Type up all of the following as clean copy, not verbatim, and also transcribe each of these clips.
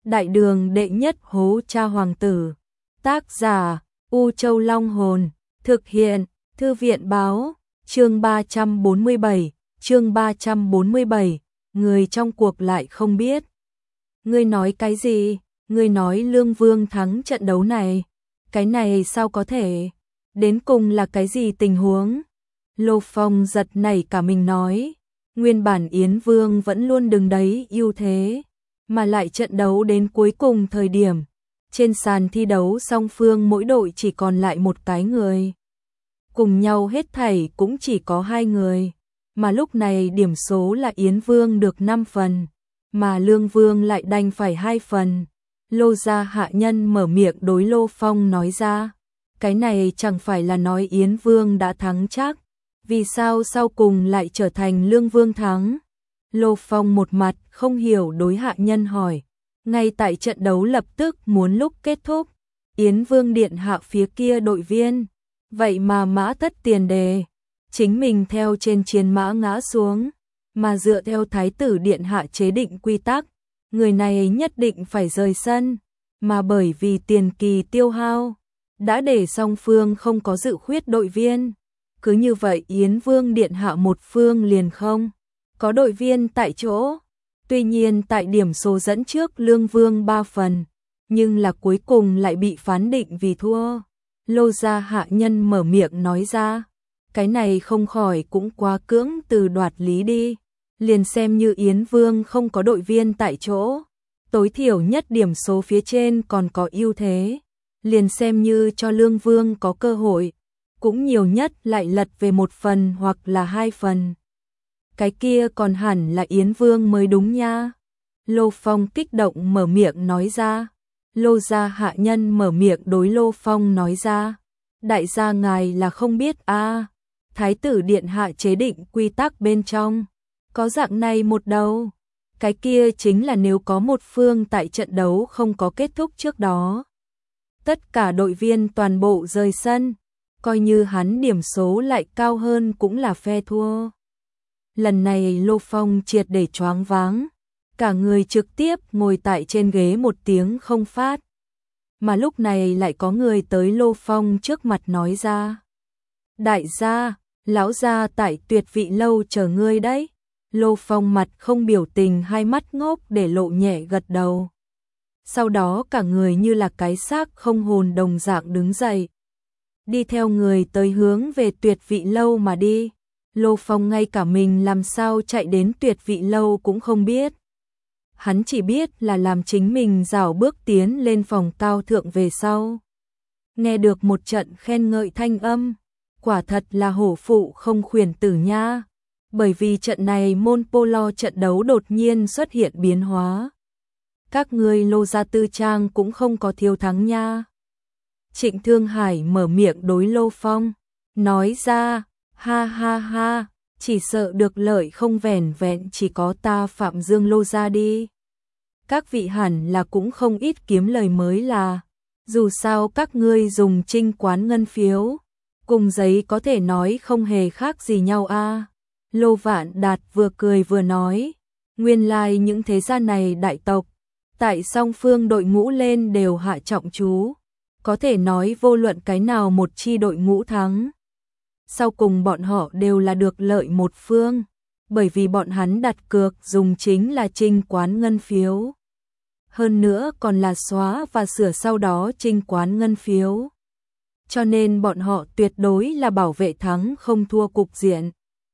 Đại đường đệ nhất hố cha hoàng tử. Tác giả U Châu Long Hồn. Thực hiện Thư viện Báo. Chương 347. Chương 347. Người trong cuộc lại không biết. Ngươi nói cái gì? Ngươi nói Lương Vương thắng trận đấu này? Cái này sao có thể? Đến cùng là cái gì tình huống? Lô Phong giật nảy cả mình nói. Nguyên bản Yến Vương vẫn luôn đứng đấy ưu thế, mà lại trận đấu đến cuối cùng thời điểm, trên sàn thi đấu song phương mỗi đội chỉ còn lại một cái người. Cùng nhau hết thảy cũng chỉ có 2 người, mà lúc này điểm số là Yến Vương được 5 phần, mà Lương Vương lại đành phải 2 phần. Lô gia hạ nhân mở miệng đối Lô Phong nói ra, cái này chẳng phải là nói Yến Vương đã thắng chắc, vì sao sau cùng lại trở thành Lương Vương thắng? Lô Phong một mặt không hiểu đối hạ nhân hỏi, ngay tại trận đấu lập tức muốn lúc kết thúc, Yến Vương điện hạ phía kia đội viên, vậy mà mã thất tiền đề, chính mình theo trên chiến mã ngã xuống, mà dựa theo thái tử điện hạ chế định quy tắc, người này nhất định phải rời sân, mà bởi vì tiền kỳ tiêu hao, đã để song phương không có dự khuyết đội viên. Cứ như vậy Yến Vương điện hạ một phương liền không có đội viên tại chỗ. Tuy nhiên tại điểm số dẫn trước Lương Vương 3 phần, nhưng là cuối cùng lại bị phán định vì thua. Lô gia hạ nhân mở miệng nói ra, cái này không khỏi cũng quá cưỡng từ đoạt lý đi. Liền xem như Yến Vương không có đội viên tại chỗ, tối thiểu nhất điểm số phía trên còn có ưu thế. Liền xem như cho Lương Vương có cơ hội, cũng nhiều nhất lại lật về 1 phần hoặc là 2 phần. Cái kia còn hẳn là Yến Vương mới đúng nha. Lô Phong kích động mở miệng nói ra. Lô gia hạ nhân mở miệng đối Lô Phong nói ra, đại gia ngài là không biết a, thái tử điện hạ chế định quy tắc bên trong có dạng này một đầu. Cái kia chính là nếu có một phương tại trận đấu không có kết thúc trước đó, tất cả đội viên toàn bộ rời sân, coi như hắn điểm số lại cao hơn cũng là phe thua. Lần này Lô Phong triệt để choáng váng, cả người trực tiếp ngồi tại trên ghế một tiếng không phát. Mà lúc này lại có người tới Lô Phong trước mặt nói ra, đại gia, lão gia tại Tuyệt Vị lâu chờ ngươi đấy. Lô Phong mặt không biểu tình, hai mắt ngốc để lộ nhẹ gật đầu. Sau đó cả người như là cái xác không hồn đồng dạng đứng dậy, đi theo người tới hướng về Tuyệt Vị lâu mà đi. Lô Phong ngay cả mình làm sao chạy đến Tuyệt Vị lâu cũng không biết. Hắn chỉ biết là làm chính mình rảo bước tiến lên phòng cao thượng về sau. Nghe được một trận khen ngợi thanh âm, quả thật là hổ phụ không khuyển tử nha. Bởi vì trận này môn polo trận đấu đột nhiên xuất hiện biến hóa. Các ngươi Lô gia tư trang cũng không có thiếu thắng nha. Trịnh Thương Hải mở miệng đối Lô Phong, nói ra, ha ha ha, chỉ sợ được lợi không vẻn vẹn chỉ có ta Phạm Dương Lô gia đi. Các vị hẳn là cũng không ít kiếm lời mới là, dù sao các ngươi dùng trinh quán ngân phiếu, cùng giấy có thể nói không hề khác gì nhau a. Lô Vạn Đạt vừa cười vừa nói, nguyên lai những thế gia này đại tộc, tại song phương đội ngũ lên đều hạ trọng chú, có thể nói vô luận cái nào một chi đội ngũ thắng, sau cùng bọn họ đều là được lợi một phương, bởi vì bọn hắn đặt cược dùng chính là trinh quán ngân phiếu. Hơn nữa còn là xóa và sửa sau đó trinh quán ngân phiếu. Cho nên bọn họ tuyệt đối là bảo vệ thắng không thua cục diện.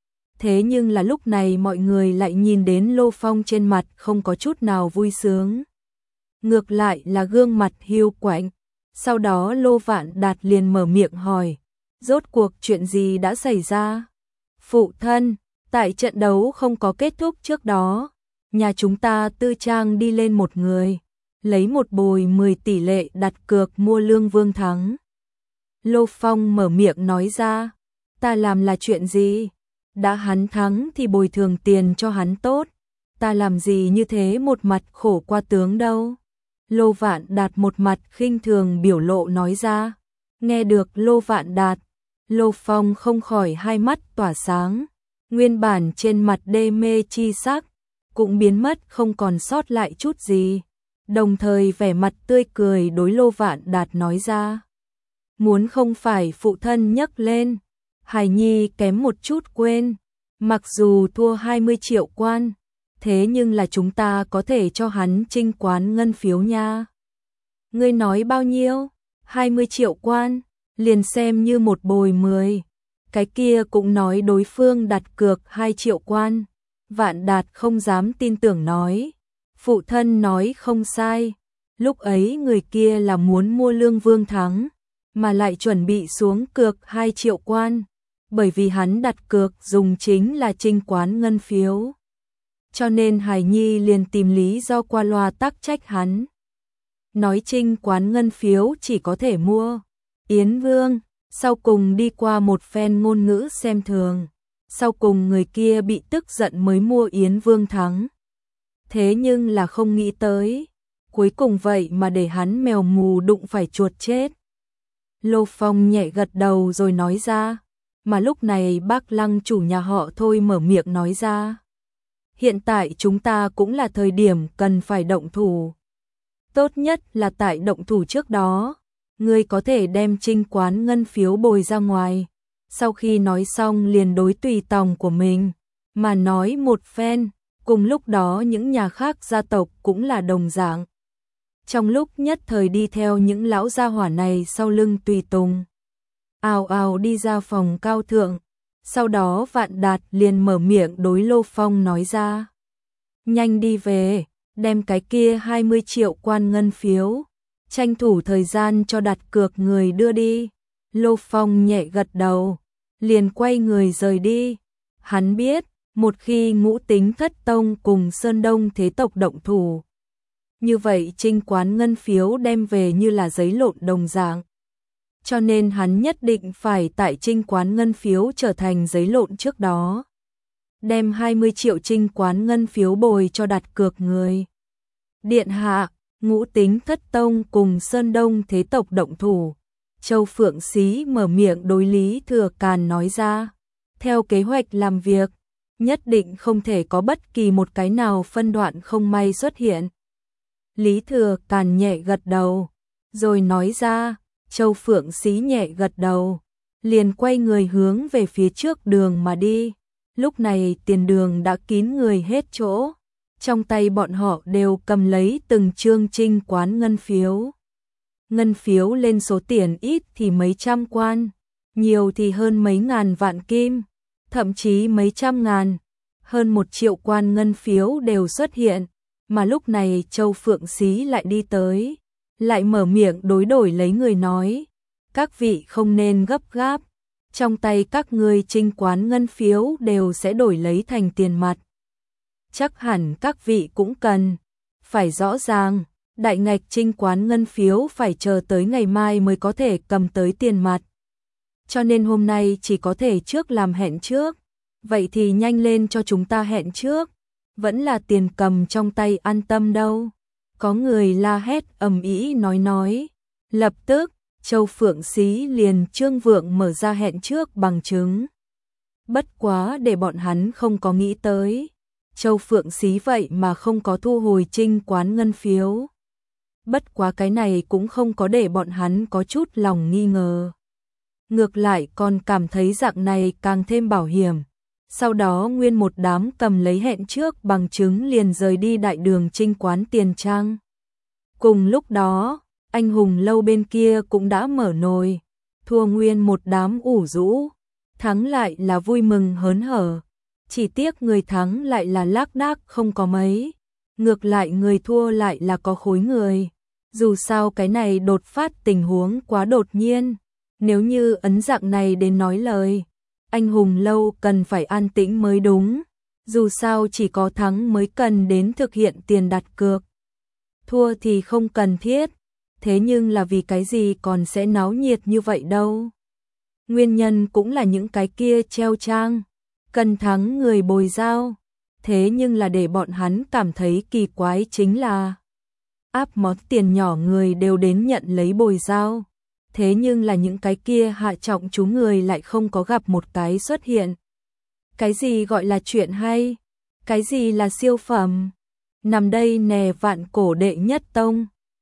Thế nhưng là lúc này mọi người lại nhìn đến Lô Phong trên mặt không có chút nào vui sướng. Ngược lại là gương mặt hiu quạnh. Sau đó Lô Vạn Đạt liền mở miệng hỏi, rốt cuộc chuyện gì đã xảy ra? Phụ thân, tại trận đấu không có kết thúc trước đó, nhà chúng ta tư trang đi lên một người, lấy một bồi 10 tỷ lệ đặt cược mua Lương Vương thắng. Lô Phong mở miệng nói ra, ta làm là chuyện gì? Đã hắn thắng thì bồi thường tiền cho hắn tốt, ta làm gì như thế một mặt khổ qua tướng đâu. Lô Vạn Đạt một mặt khinh thường biểu lộ nói ra. Nghe được Lô Vạn Đạt, Lô Phong không khỏi hai mắt tỏa sáng, nguyên bản trên mặt đê mê chi sắc cũng biến mất không còn sót lại chút gì. đồng thời vẻ mặt tươi cười đối Lô Vạn Đạt nói ra. Muốn không phải phụ thân nhấc lên, Hải Nhi kém một chút quên, mặc dù thua 20 triệu quan, thế nhưng là chúng ta có thể cho hắn trinh quán ngân phiếu nha. Ngươi nói bao nhiêu? 20 triệu quan, liền xem như một bồi 10. Cái kia cũng nói đối phương đặt cược 2 triệu quan. Vạn Đạt không dám tin tưởng nói. Phụ thân nói không sai. Lúc ấy người kia là muốn mua Lương Vương thắng, mà lại chuẩn bị xuống cược 2 triệu quan. Bởi vì hắn đặt cược dùng chính là trinh quán ngân phiếu. Cho nên Hải Nhi liền tìm lý do qua loa tắc trách hắn. Nói trinh quán ngân phiếu chỉ có thể mua Yến Vương, sau cùng đi qua một phen ngôn ngữ xem thường. Sau cùng người kia bị tức giận mới mua Yến Vương thắng. Thế nhưng là không nghĩ tới, cuối cùng vậy mà để hắn mèo mù đụng phải chuột chết. Lô Phong nhẹ gật đầu rồi nói ra, mà lúc này bác Lăng chủ nhà họ Thôi mở miệng nói ra. Hiện tại chúng ta cũng là thời điểm cần phải động thủ. Tốt nhất là tại động thủ trước đó, ngươi có thể đem trinh quán ngân phiếu bồi ra ngoài. Sau khi nói xong liền đối tùy tòng của mình, mà nói một phen, cùng lúc đó những nhà khác gia tộc cũng là đồng dạng. Trong lúc nhất thời đi theo những lão gia hỏa này sau lưng tùy tùng. Ào ào đi ra phòng cao thượng, sau đó Vạn Đạt liền mở miệng đối Lô Phong nói ra. Nhanh đi về, đem cái kia 20 triệu quan ngân phiếu, tranh thủ thời gian cho đặt cược người đưa đi. Lô Phong nhẹ gật đầu, liền quay người rời đi. Hắn biết, một khi Ngũ Tính Thất Tông cùng Sơn Đông thế tộc động thủ, như vậy trinh quán ngân phiếu đem về như là giấy lộn đồng dạng. Cho nên hắn nhất định phải tại trinh quán ngân phiếu trở thành giấy lộn trước đó. Đem 20 triệu trinh quán ngân phiếu bồi cho đặt cược người. Điện hạ, Ngũ Tính Thất Tông cùng Sơn Đông thế tộc động thủ. Châu Phượng Xí mở miệng đối Lý Thừa Càn nói ra. Theo kế hoạch làm việc, nhất định không thể có bất kỳ một cái nào phân đoạn không may xuất hiện. Lý Thừa Càn nhẹ gật đầu, rồi nói ra. Châu Phượng Xí nhẹ gật đầu, liền quay người hướng về phía trước đường mà đi. Lúc này tiền đường đã kín người hết chỗ, trong tay bọn họ đều cầm lấy từng chương trinh quán ngân phiếu. Ngân phiếu lên số tiền ít thì mấy trăm quan, nhiều thì hơn mấy ngàn vạn kim, thậm chí mấy trăm ngàn, hơn 1 triệu quan ngân phiếu đều xuất hiện, mà lúc này Châu Phượng Xí lại đi tới. Lại mở miệng đối đổi lấy người nói, các vị không nên gấp gáp, trong tay các ngươi trinh quán ngân phiếu đều sẽ đổi lấy thành tiền mặt. Chắc hẳn các vị cũng cần, phải rõ ràng, đại ngạch trinh quán ngân phiếu phải chờ tới ngày mai mới có thể cầm tới tiền mặt. Cho nên hôm nay chỉ có thể trước làm hẹn trước, vậy thì nhanh lên cho chúng ta hẹn trước, vẫn là tiền cầm trong tay an tâm đâu. Có người la hét ầm ĩ nói. Lập tức, Châu Phượng Xí liền trương vượng mở ra hẹn trước bằng chứng. Bất quá để bọn hắn không có nghĩ tới. Châu Phượng Xí vậy mà không có thu hồi trinh quán ngân phiếu. Bất quá cái này cũng không có để bọn hắn có chút lòng nghi ngờ. Ngược lại còn cảm thấy dạng này càng thêm bảo hiểm. Sau đó nguyên một đám cầm lấy hẹn trước bằng chứng liền rời đi đại đường trinh quán tiền trang. Cùng lúc đó, anh hùng lâu bên kia cũng đã mở nồi, thua nguyên một đám ủ rũ, thắng lại là vui mừng hớn hở. Chỉ tiếc người thắng lại là lác đác không có mấy, ngược lại người thua lại là có khối người. Dù sao cái này đột phát tình huống quá đột nhiên, nếu như ấn dạng này đến nói lời, anh hùng lâu cần phải an tĩnh mới đúng, dù sao chỉ có thắng mới cần đến thực hiện tiền đặt cược. Thua thì không cần thiết, thế nhưng là vì cái gì còn sẽ náo nhiệt như vậy đâu. Nguyên nhân cũng là những cái kia treo trang, cần thắng người bồi giao, thế nhưng là để bọn hắn cảm thấy kỳ quái chính là áp món tiền nhỏ người đều đến nhận lấy bồi giao, thế nhưng là những cái kia hạ trọng chú người lại không có gặp một cái xuất hiện. Cái gì gọi là chuyện hay? Cái gì là siêu phẩm? nằm đây nè vạn cổ đệ nhất tông.